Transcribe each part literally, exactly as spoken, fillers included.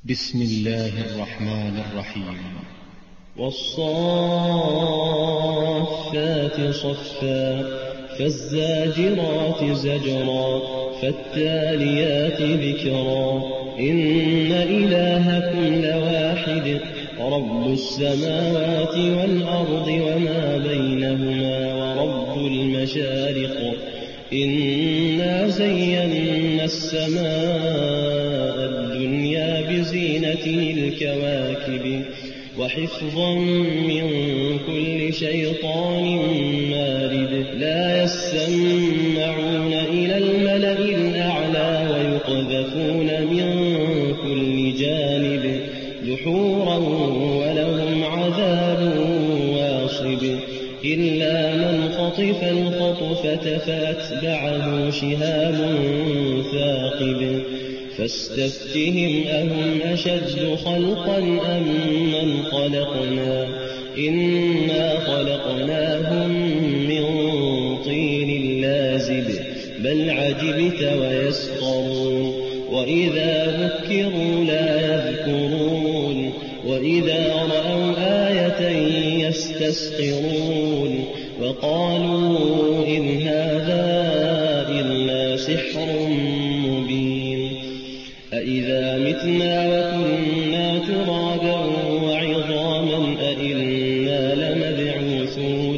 بسم الله الرحمن الرحيم. والصافات صفا فالزاجرات زجرا فالتاليات ذكرا إن إلهكم لواحد رب السماوات والأرض وما بينهما ورب المشارق إنا زينا السماء الدنيا بزينة الكواكب وحفظا من كل شيطان مارد لا يسمعون إلى الملأ الأعلى ويقذفون من كل جانب دحورا ولهم عذاب واصب إلا من خطف الخطفة فأتبعه شهاب ثاقب فاستفتهم أهم أشد خلقا أم من خلقنا إنا خلقناهم من طين لازب بل عجبت ويسخرون وإذا ذكروا لا يذكرون وإذا رأوا آية يستسخرون وقالوا إن هذا إلا سحر مبين أإذا متنا وكنا ترابا وعظاما أإنا لمبعوثون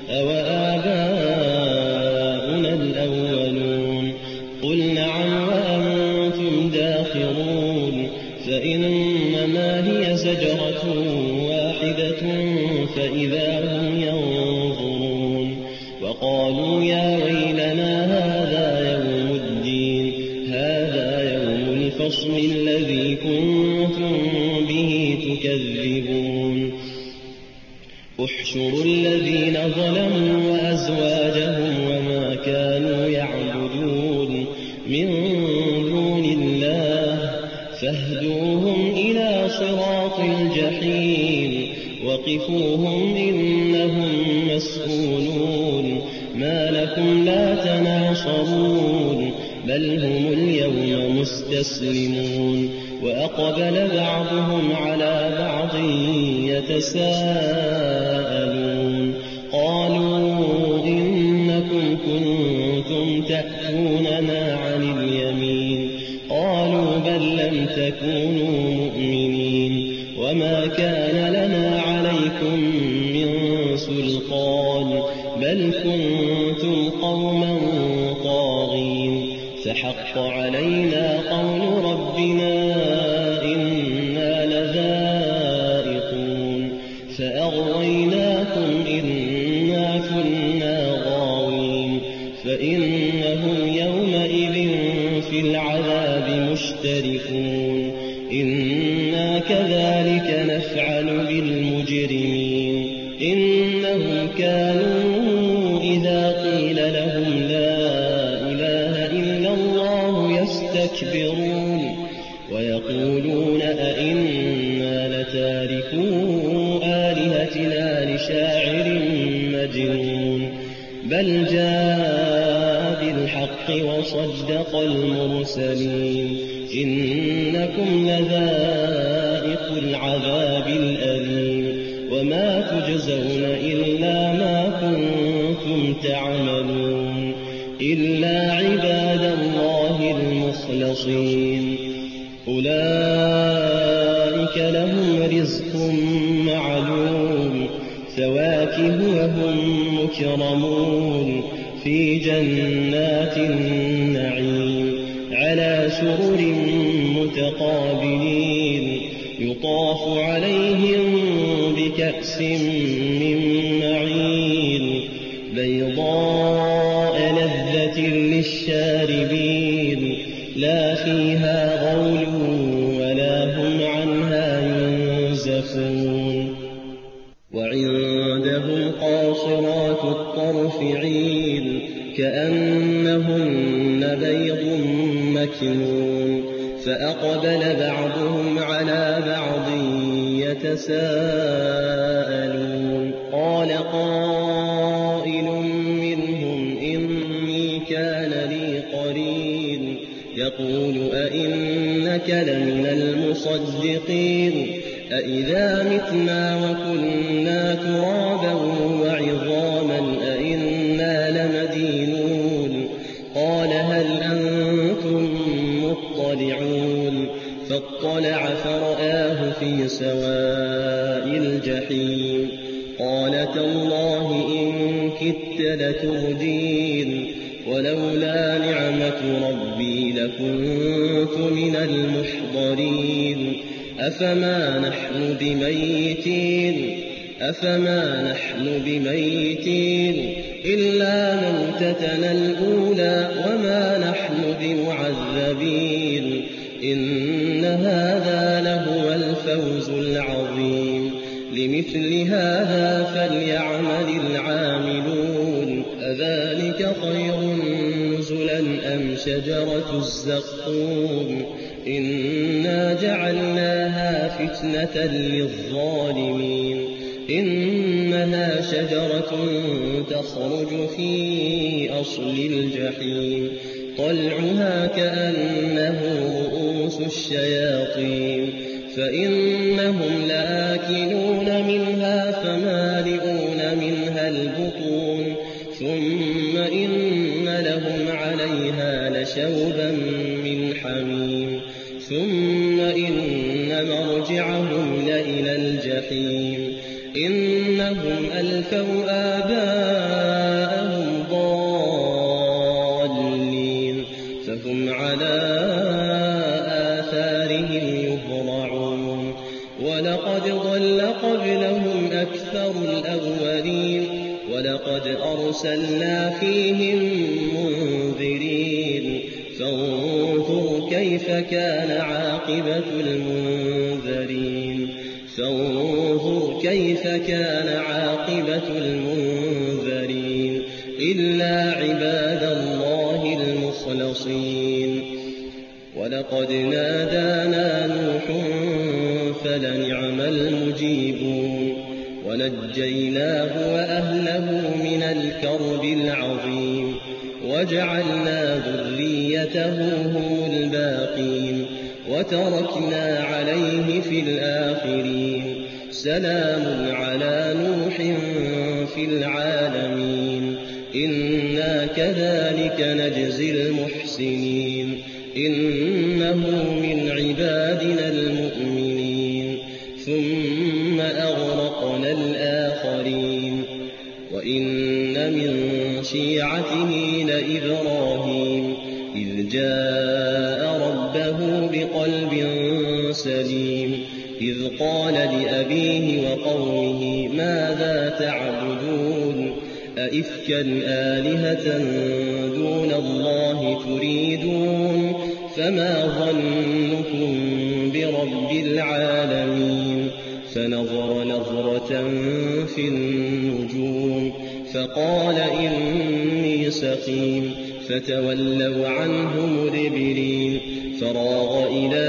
أوآباؤنا الأولون قل نعم وأنتم داخرون فإنما هي زجرة واحدة فإذا هم ينظرون وقالوا يا ويلنا هذا يوم الدين هذا يوم الفصل الذي كنتم به تكذبون احشروا الذين ظلموا وأزواجهم وما كانوا يعبدون من دون الله فاهدوهم إلى صراط الجحيم وقفوهم إنهم مسؤولون ما لكم لا تناصرون بل هم اليوم مستسلمون وأقبل بعضهم على بعض يتساءلون قالوا إنكم كنتم تأتوننا عن اليمين قالوا بل لم تكونوا مؤمنين وما كان لنا عليكم من سلطان بل كنتم قوما طاغين فحق علينا قول ربنا إنا لذائقون فأغويناكم إنا كنا غاوين فإنهم يومئذ في العذاب مشتركون إنا كذلك نفعل بالمجرمين إنهم كانوا إذا قيل لهم لا إله إلا الله يستكبرون ويقولون أئنا لتاركو آلهتنا لشاعر مجنون بل جاء بالحق وصدق المرسلين إنكم لذائق العذاب الأليم وما تجزون إلا ما كنتم تعملون إلا عباد الله المخلصين أولئك لهم رزق معلوم فواكه وهم مكرمون في جنات النعيم على سرر متقابلين يطاف عليهم بكأس من معين بيضاء لذة للشاربين لا فيها غول ولا هم عنها ينزفون وعندهم قاصرات الطرف عين كأنهن بيض مكنون فأقبل بعضهم على بعض يتساءلون قال قائل منهم إني كان لي قرين يقول أئنك لمن المصدقين المصدقين أإذا متنا وكنا ترابا وعظاما أإنا لمدينون قال هل أنتم مطلعون فاطلع فرآه في سواء الجحيم قال تالله إن كدت لتردين ولولا نعمة ربي لكنت من المحضرين أفما نحن بميتين أفما نحن بميتين إلا موتتنا الأولى وما نحن بمعذبين إن هذا لهو الفوز العظيم لمثل هذا فليعمل العاملون أذلك خير نزلا أم شجرة الزقوم إنا جعلناها فتنة للظالمين إنها شجرة تخرج في أصل الجحيم طلعها كأنه رؤوس الشياطين فإنهم لآكلون منها فمالئون منها البطون ثم إن لهم عليها لشوبا من حميم ثم إن مرجعهم لإلى الجحيم إنهم ألفوا آباءهم ضالين فهم على آثارهم يهرعون ولقد ضل قبلهم أكثر الأولين ولقد أرسلنا فيهم منذرين فانظر كيف كان عاقبة المنذرين فانظر كيف كان عاقبة المنذرين إلا عباد الله المخلصين ولقد نادانا نوح فلنعم المجيبون ونجيناه وأهله من الكرب العظيم وجعلنا ذريته هم الباقين وتركنا عليه في الآخرين سلام على نوح في العالمين إنا كذلك نجزي المحسنين إنه من عبادنا المؤمنين ثم أغرقنا الآخرين وإن من شيعته لإبراهيم إذ جاء ربه بقلب سليم إذ قال لأبيه وقومه ماذا تعبدون أئفكا آلهة دون الله تريدون فما ظنكم برب العالمين فنظر نظرة في النجوم فقال إني سقيم فتولوا عنه مدبرين فراغ إلى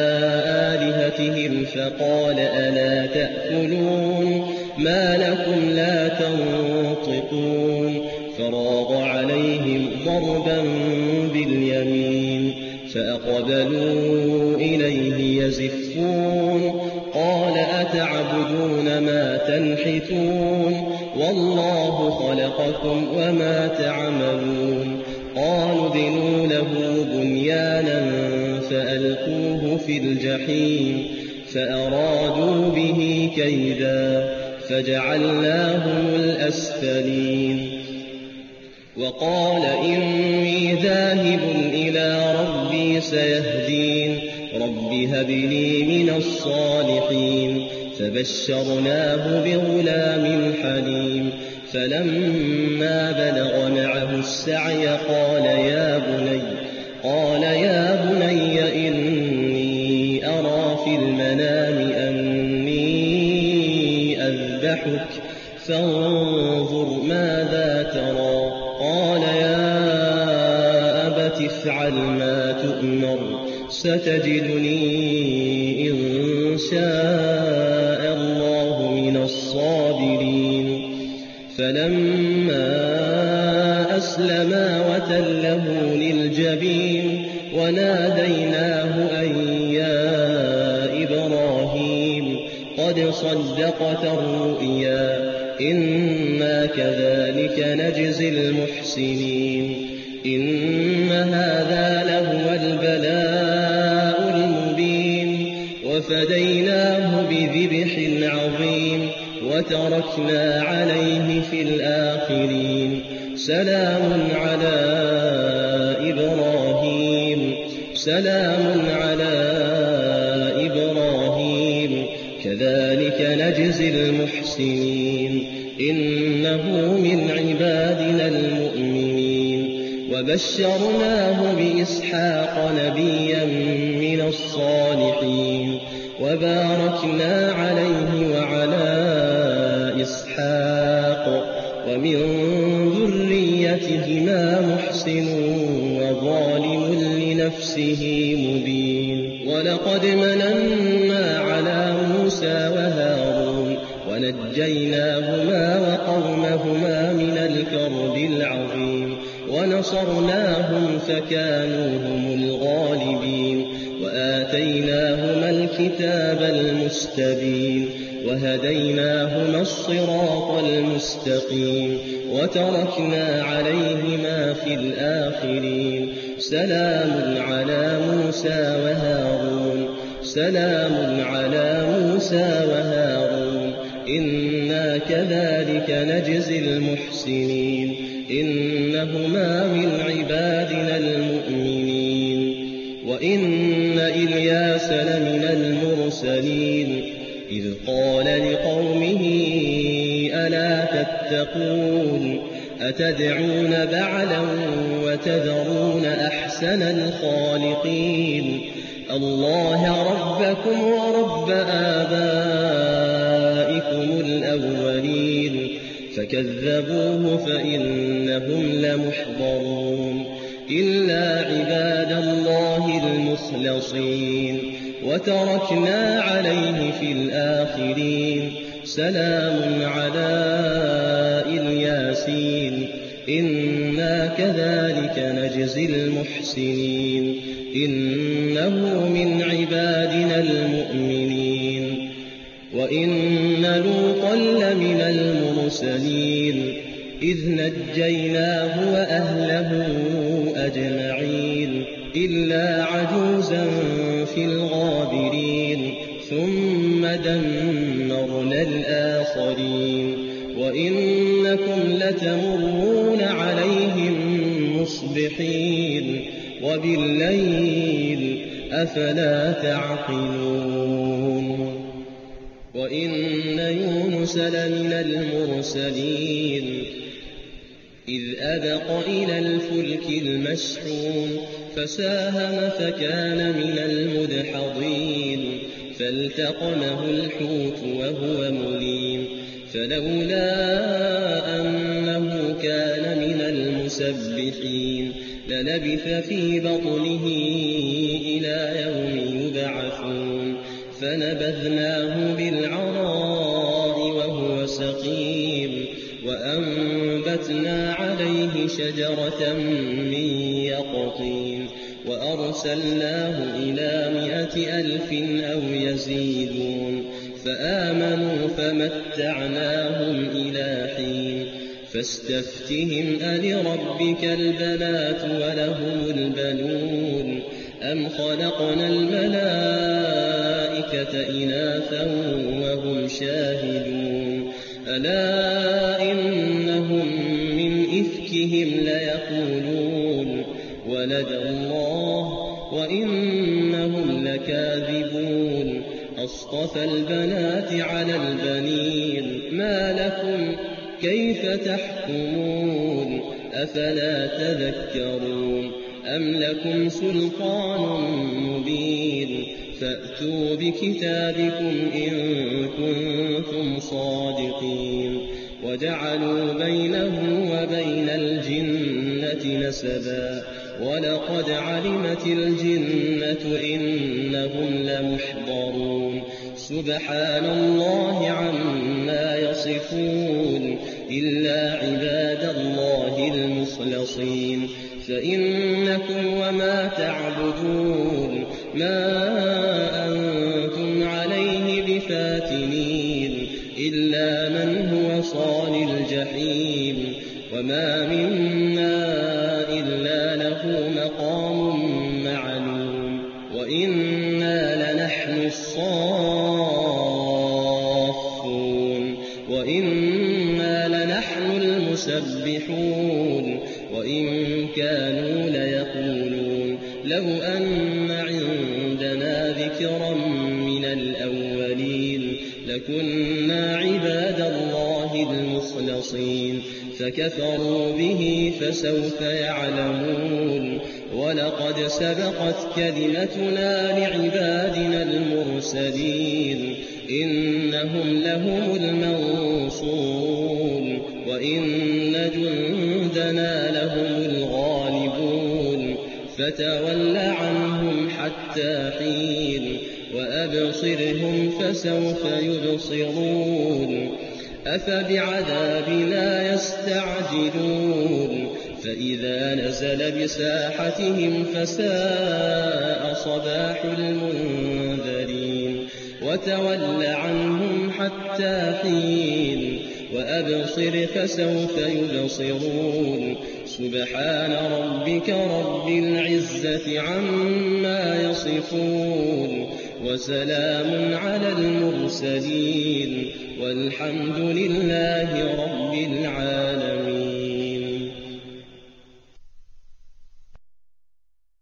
آلهتهم فقال ألا تأكلون ما لكم لا تنطقون فراغ عليهم ضربا باليمين فأقبلوا إليه يزفون قال أتعبدون ما تنحتون والله خلقكم وما تعملون قالوا ابنوا له بنيانا فألقوه في الجحيم فأرادوا به كيدا فجعلناهم الأسفلين وقال إني ذاهب إلى ربي سيهدين رب هب لي من الصالحين فبشرناه بغلام حليم فلما بلغ معه السعي قال يا بني قال يا بني إني أرى في المنام أني أذبحك فانظر ماذا ترى قال يا أبت افعل ما تؤمر ستجدني إن شاء الله من الصابرين فلما أسلما وتله للجبين وناديناه أن يا وقد صدقت الرؤيا إنا كذلك نجزي المحسنين إن هذا لهو البلاء المبين وفديناه بذبح عظيم وتركنا عليه في الآخرين سلام على إبراهيم سلام على إبراهيم كذلك نجزي المحسنين إنه من عبادنا المؤمنين وبشرناه بإسحاق نبيا من الصالحين وباركنا عليه وعلى إسحاق ومن ذريتهما محسن وظالم لنفسه مبين ولقد مننا على موسى وهارون ونجيناهما وقومهما من الكرب العظيم ونصرناهم فكانوا هم الغالبين وآتيناهما الكتاب المستبين وهديناهما الصراط المستقيم وتركنا عليهما في الآخرين سلام على موسى وهارون سلام على موسى وهارون إنا كذلك نجزي المحسنين إنهما من عبادنا المؤمنين وإن إلياس لمن المرسلين إذ قال لقومه ألا تتقون أتدعون بعلا وتذرون أحسن الخالقين الله ربكم ورب آبائكم الأولين فكذبوه فإنهم لمحضرون إلا عباد الله المخلصين وتركنا عليه في الآخرين سلام على الياسين إنا كذلك نجزي المحسنين إنه من عبادنا المؤمنين وإن لوطا لمن المرسلين إذ نجيناه وأهله أجمعين إلا عجوزا في الغابرين ثم دمرنا الآخرين وإنكم لتمرون عليهم مصبحين وبالليل أفلا تعقلون وإن يونس لمن المرسلين إذ أبق إلى الفلك المشحون فساهم فكان من المدحضين فالتقمه الحوت وهو مليم فلولا أنه كان من المسبحين للبث في بطنه إلى يوم يبعثون فنبذناه بالعراء وهو سقيم وأنبتنا عليه شجرة من يقطين وأرسلناه إلى مائة ألف أو يزيدون فآمنوا فمتعناهم إلى حين فاستفتهم ألربك البنات ولهم البنون أم خلقنا الملائكة إناثا وهم شاهدون ألا إنهم من إفكهم ليقولون ولد الله وإنهم لكاذبون أصطفى البنات على البنين ما لكم كيف تحكمون أفلا تذكرون أم لكم سلطان مبين فأتوا بكتابكم إن كنتم صادقين وجعلوا بينه وبين الجنة نسبا ولقد علمت الجنة إنهم لمحضرون سبحان الله عما يصفون إلا عباد الله المخلصين فإنكم وما تعبدون ما أنتم عليه بفاتنين إلا من هو صال الجحيم وما منا إلا له مقام معلوم وإنا لنحن الصافون وإنا لنحن المسبحون وإن كانوا ليقولون لو أن عندنا ذكرا من الأولين لكنا عباد الله المخلصين فكفروا به فسوف يعلمون ولقد سبقت كلمتنا لعبادنا المرسلين إنهم لهم المنصورون وإن جندنا لهم الغالبون فتول عنهم حتى حين وأبصرهم فسوف يبصرون أفبعذابنا يستعجلون فإذا نزل بساحتهم فساء صباح المنذرين وتول عنهم حتى حين وأبصر فسوف يبصرون سبحان ربك رب العزة عما يصفون وسلام على المرسلين والحمد لله رب العالمين.